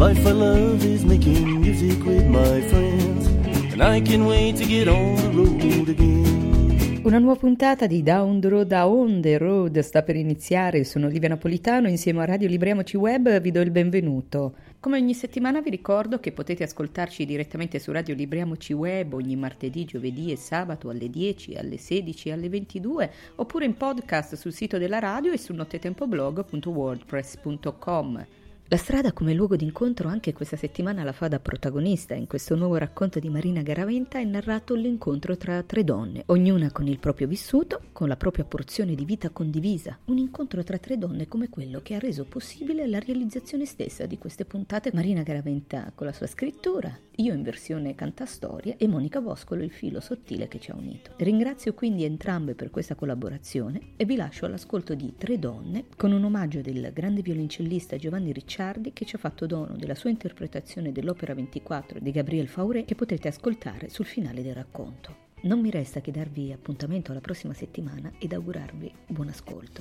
life I love is making music with my friends, and I can't wait to get on the road again. Una nuova puntata di Down the Road sta per iniziare. Sono Olivia Napolitano, insieme a Radio Libriamoci Web vi do il benvenuto. Come ogni settimana vi ricordo che potete ascoltarci direttamente su Radio Libriamoci Web ogni martedì, giovedì e sabato alle 10, alle 16 e alle 22, oppure in podcast sul sito della radio e sul nottetempoblog.wordpress.com. La strada come luogo d'incontro anche questa settimana la fa da protagonista. In questo nuovo racconto di Marina Garaventa è narrato l'incontro tra tre donne, ognuna con il proprio vissuto, con la propria porzione di vita condivisa. Un incontro tra tre donne come quello che ha reso possibile la realizzazione stessa di queste puntate. Marina Garaventa con la sua scrittura, io in versione cantastorie e Monica Boscolo il filo sottile che ci ha unito. Ringrazio quindi entrambe per questa collaborazione e vi lascio all'ascolto di Tre donne con un omaggio del grande violoncellista Giovanni Ricciardi, che ci ha fatto dono della sua interpretazione dell'opera 24 di Gabriel Fauré, che potrete ascoltare sul finale del racconto. Non mi resta che darvi appuntamento alla prossima settimana ed augurarvi buon ascolto.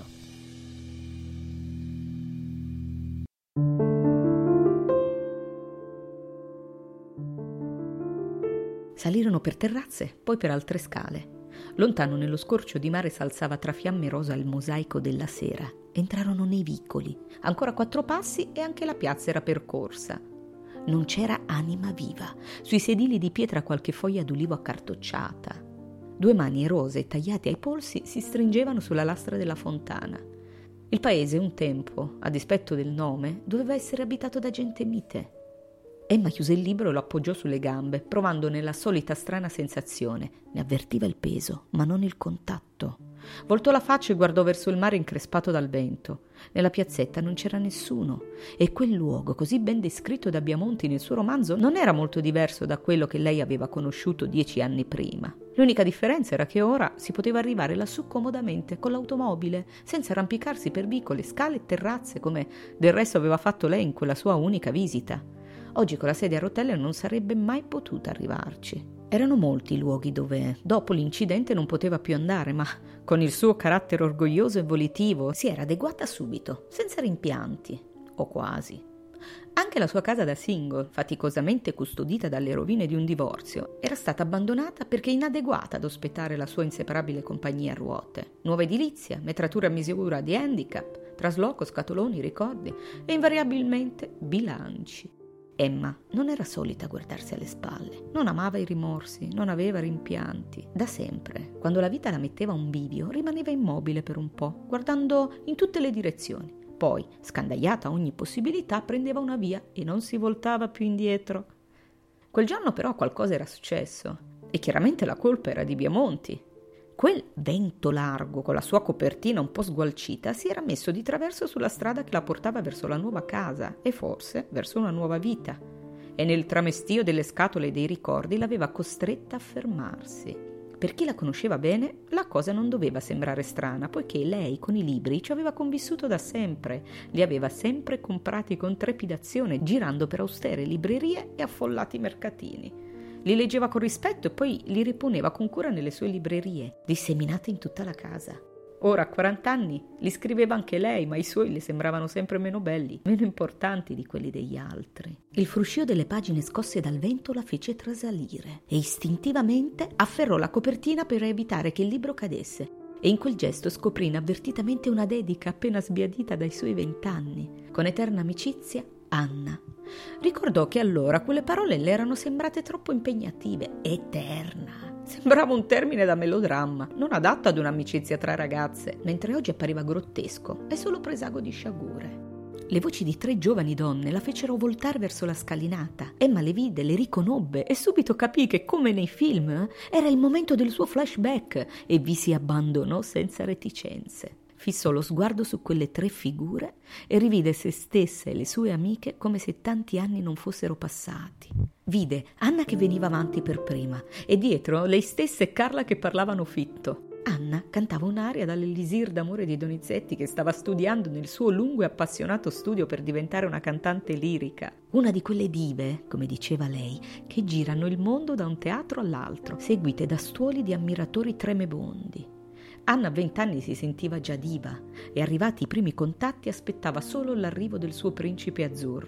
Salirono per terrazze, poi per altre scale. Lontano nello scorcio di mare s'alzava tra fiamme rosa il mosaico della sera. Entrarono nei vicoli. Ancora 4 passi e anche la piazza era percorsa. Non c'era anima viva. Sui sedili di pietra qualche foglia d'ulivo accartocciata. 2 mani erose tagliate ai polsi si stringevano sulla lastra della fontana. Il paese un tempo, a dispetto del nome, doveva essere abitato da gente mite. Emma chiuse il libro e lo appoggiò sulle gambe, provandone la solita strana sensazione. Ne avvertiva il peso, ma non il contatto. Voltò la faccia e guardò verso il mare increspato dal vento. Nella piazzetta non c'era nessuno e quel luogo, così ben descritto da Biamonti nel suo romanzo, non era molto diverso da quello che lei aveva conosciuto 10 anni prima. L'unica differenza era che ora si poteva arrivare lassù comodamente con l'automobile, senza arrampicarsi per vicoli, scale e terrazze, come del resto aveva fatto lei in quella sua unica visita. Oggi con la sedia a rotelle non sarebbe mai potuta arrivarci. Erano molti i luoghi dove, dopo l'incidente, non poteva più andare, ma con il suo carattere orgoglioso e volitivo si era adeguata subito, senza rimpianti, o quasi. Anche la sua casa da single, faticosamente custodita dalle rovine di un divorzio, era stata abbandonata perché inadeguata ad ospitare la sua inseparabile compagnia a ruote. Nuova edilizia, metratura a misura di handicap, trasloco, scatoloni, ricordi e invariabilmente bilanci. Emma non era solita guardarsi alle spalle, non amava i rimorsi, non aveva rimpianti. Da sempre, quando la vita la metteva a un bivio, rimaneva immobile per un po', guardando in tutte le direzioni. Poi, scandagliata a ogni possibilità, prendeva una via e non si voltava più indietro. Quel giorno però qualcosa era successo, e chiaramente la colpa era di Biamonti. Quel vento largo, con la sua copertina un po' sgualcita, si era messo di traverso sulla strada che la portava verso la nuova casa e forse verso una nuova vita. E nel tramestio delle scatole e dei ricordi l'aveva costretta a fermarsi. Per chi la conosceva bene, la cosa non doveva sembrare strana, poiché lei con i libri ci aveva convissuto da sempre, li aveva sempre comprati con trepidazione, girando per austere librerie e affollati mercatini. Li leggeva con rispetto e poi li riponeva con cura nelle sue librerie, disseminate in tutta la casa. Ora, a 40 anni, li scriveva anche lei, ma i suoi le sembravano sempre meno belli, meno importanti di quelli degli altri. Il fruscio delle pagine scosse dal vento la fece trasalire e istintivamente afferrò la copertina per evitare che il libro cadesse. E in quel gesto scoprì inavvertitamente una dedica appena sbiadita dai suoi 20 anni. Con eterna amicizia, Anna. Ricordò che allora quelle parole le erano sembrate troppo impegnative. Eterna. Sembrava un termine da melodramma, non adatto ad un'amicizia tra ragazze, mentre oggi appariva grottesco e solo presago di sciagure. Le voci di 3 giovani donne la fecero voltare verso la scalinata. Emma le vide, le riconobbe e subito capì che, come nei film, era il momento del suo flashback e vi si abbandonò senza reticenze. Fissò lo sguardo su quelle 3 figure e rivide se stessa e le sue amiche come se tanti anni non fossero passati. Vide Anna che veniva avanti per prima e dietro lei stessa e Carla che parlavano fitto. Anna cantava un'aria dall'elisir d'amore di Donizetti che stava studiando nel suo lungo e appassionato studio per diventare una cantante lirica. Una di quelle dive, come diceva lei, che girano il mondo da un teatro all'altro, seguite da stuoli di ammiratori tremebondi. Anna a 20 anni si sentiva già diva e arrivati i primi contatti aspettava solo l'arrivo del suo principe azzurro.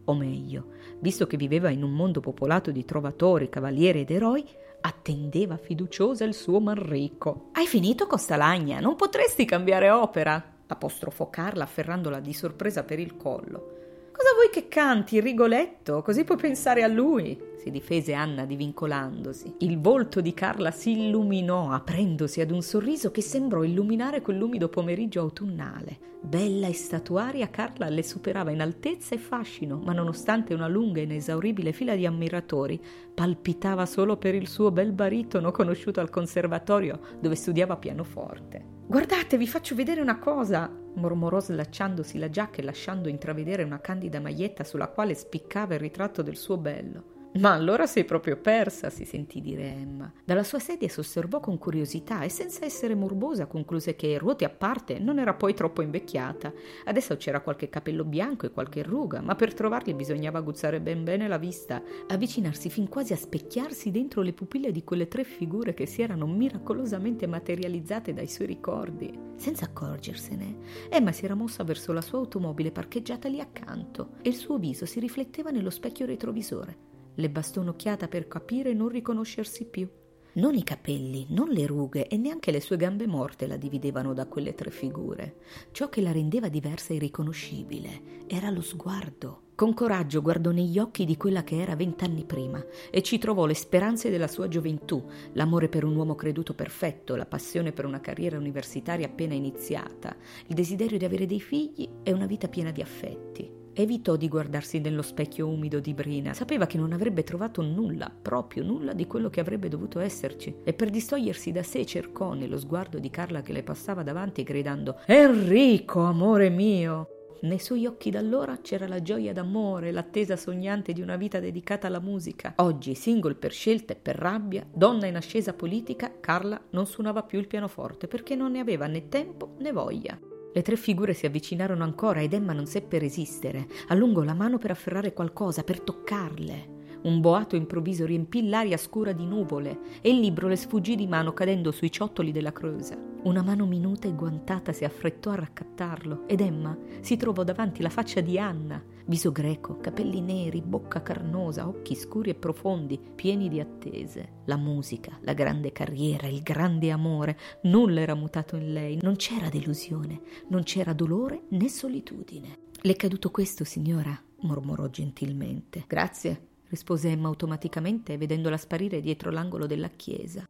o meglio, visto che viveva in un mondo popolato di trovatori, cavalieri ed eroi, attendeva fiduciosa il suo Manrico. «Hai finito con sta lagna? Non potresti cambiare opera?» apostrofò Carla afferrandola di sorpresa per il collo. «Cosa vuoi che canti, Rigoletto? Così puoi pensare a lui», si difese Anna divincolandosi. Il volto di Carla si illuminò, aprendosi ad un sorriso che sembrò illuminare quell'umido pomeriggio autunnale. Bella e statuaria, Carla le superava in altezza e fascino, ma nonostante una lunga e inesauribile fila di ammiratori, palpitava solo per il suo bel baritono conosciuto al conservatorio dove studiava pianoforte. «Guardate, vi faccio vedere una cosa», mormorò slacciandosi la giacca e lasciando intravedere una candida maglietta sulla quale spiccava il ritratto del suo bello. «Ma allora sei proprio persa», si sentì dire Emma. Dalla sua sedia s'osservò con curiosità e senza essere morbosa concluse che, ruote a parte, non era poi troppo invecchiata. Adesso c'era qualche capello bianco e qualche ruga, ma per trovarli bisognava aguzzare ben bene la vista, avvicinarsi fin quasi a specchiarsi dentro le pupille di quelle 3 figure che si erano miracolosamente materializzate dai suoi ricordi. Senza accorgersene, Emma si era mossa verso la sua automobile parcheggiata lì accanto e il suo viso si rifletteva nello specchio retrovisore. Le bastò un'occhiata per capire e non riconoscersi più. Non i capelli, non le rughe e neanche le sue gambe morte la dividevano da quelle 3 figure. Ciò che la rendeva diversa e irriconoscibile era lo sguardo. Con coraggio guardò negli occhi di quella che era 20 anni prima e ci trovò le speranze della sua gioventù, l'amore per un uomo creduto perfetto, la passione per una carriera universitaria appena iniziata, il desiderio di avere dei figli e una vita piena di affetti. Evitò di guardarsi nello specchio umido di Brina. Sapeva che non avrebbe trovato nulla, proprio nulla di quello che avrebbe dovuto esserci. E per distogliersi da sé cercò nello sguardo di Carla che le passava davanti gridando «Enrico, amore mio!». Nei suoi occhi d'allora c'era la gioia d'amore, l'attesa sognante di una vita dedicata alla musica. Oggi, single per scelta e per rabbia, donna in ascesa politica, Carla non suonava più il pianoforte perché non ne aveva né tempo né voglia. Le 3 figure si avvicinarono ancora ed Emma non seppe resistere. Allungò la mano per afferrare qualcosa, per toccarle. Un boato improvviso riempì l'aria scura di nuvole e il libro le sfuggì di mano cadendo sui ciottoli della crosa. Una mano minuta e guantata si affrettò a raccattarlo ed Emma si trovò davanti la faccia di Anna, viso greco, capelli neri, bocca carnosa, occhi scuri e profondi, pieni di attese. La musica, la grande carriera, il grande amore, nulla era mutato in lei, non c'era delusione, non c'era dolore né solitudine. «Le è caduto questo, signora?» mormorò gentilmente. «Grazie», rispose Emma automaticamente, vedendola sparire dietro l'angolo della chiesa.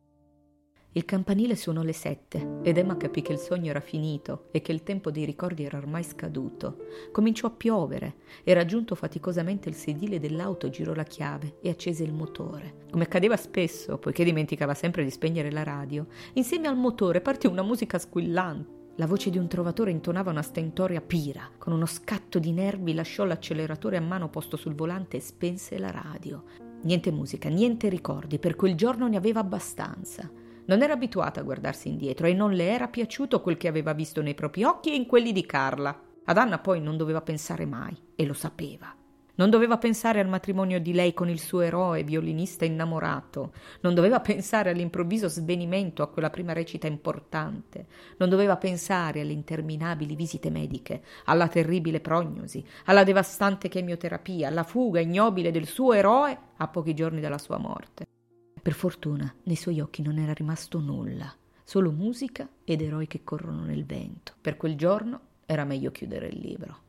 Il campanile suonò le 7 ed Emma capì che il sogno era finito e che il tempo dei ricordi era ormai scaduto. Cominciò a piovere e raggiunto faticosamente il sedile dell'auto girò la chiave e accese il motore. Come accadeva spesso, poiché dimenticava sempre di spegnere la radio, insieme al motore partì una musica squillante. La voce di un trovatore intonava una stentoria pira. Con uno scatto di nervi lasciò l'acceleratore a mano posto sul volante e spense la radio. Niente musica, niente ricordi, per quel giorno ne aveva abbastanza. Non era abituata a guardarsi indietro e non le era piaciuto quel che aveva visto nei propri occhi e in quelli di Carla. Ad Anna poi non doveva pensare mai, e lo sapeva. Non doveva pensare al matrimonio di lei con il suo eroe violinista innamorato, non doveva pensare all'improvviso svenimento a quella prima recita importante, non doveva pensare alle interminabili visite mediche, alla terribile prognosi, alla devastante chemioterapia, alla fuga ignobile del suo eroe a pochi giorni dalla sua morte. Per fortuna nei suoi occhi non era rimasto nulla, solo musica ed eroi che corrono nel vento. Per quel giorno era meglio chiudere il libro.